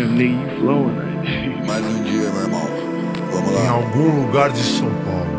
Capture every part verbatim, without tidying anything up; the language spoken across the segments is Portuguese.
Damn, nigga, you flowing right. Mais um dia, meu irmão. Vamos lá. Em algum lugar de São Paulo.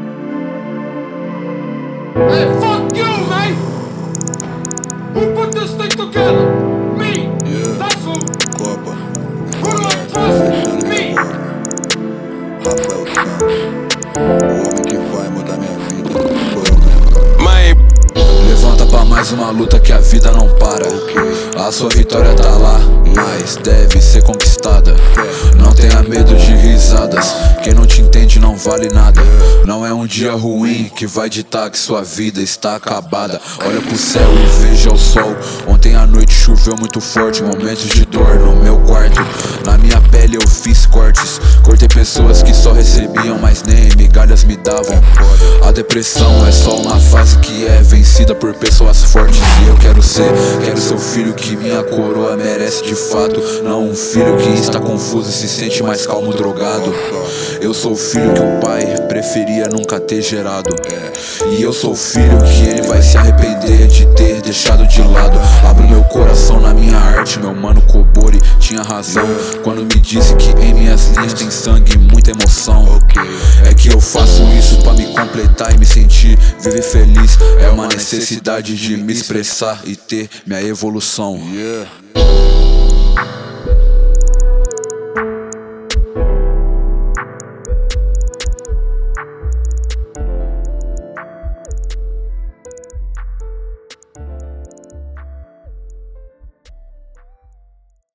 Hey, fuck you, man! Who put this thing together? Me! Yeah. That's who! Copa. Who do I trust? Me! Rafael Santos. O homem que vai mudar minha vida. Sou eu mesmo. Mãe, levanta pra mais uma luta que a vida não para. A sua vitória tá lá, mas deve ser conquistada. Não tenha medo de risadas, quem não te entende não vale nada. Não é um dia ruim que vai ditar que sua vida está acabada. Olha pro céu e veja o sol. Ontem à noite choveu muito forte, momentos de dor no meu quarto. Na minha pele eu fiz cortes, cortei pessoas que só recebiam, mas nem migalhas me davam. A depressão é só uma fase que é vencida por pessoas fortes. E eu quero ser, quero ser o filho que minha coroa merece de fato. Não um filho que está confuso e se sente mais calmo drogado. Eu sou o filho que o pai preferia nunca ter gerado. E eu sou o filho que ele vai se arrepender de ter deixado de lado. Abro meu coração na minha arte, meu mano Kobori tinha razão quando me disse que em minhas linhas tem sangue e muita emoção. É que eu faço isso pra me completar e me sentir viver feliz. É uma necessidade de me expressar e ter minha evolução. Yeah.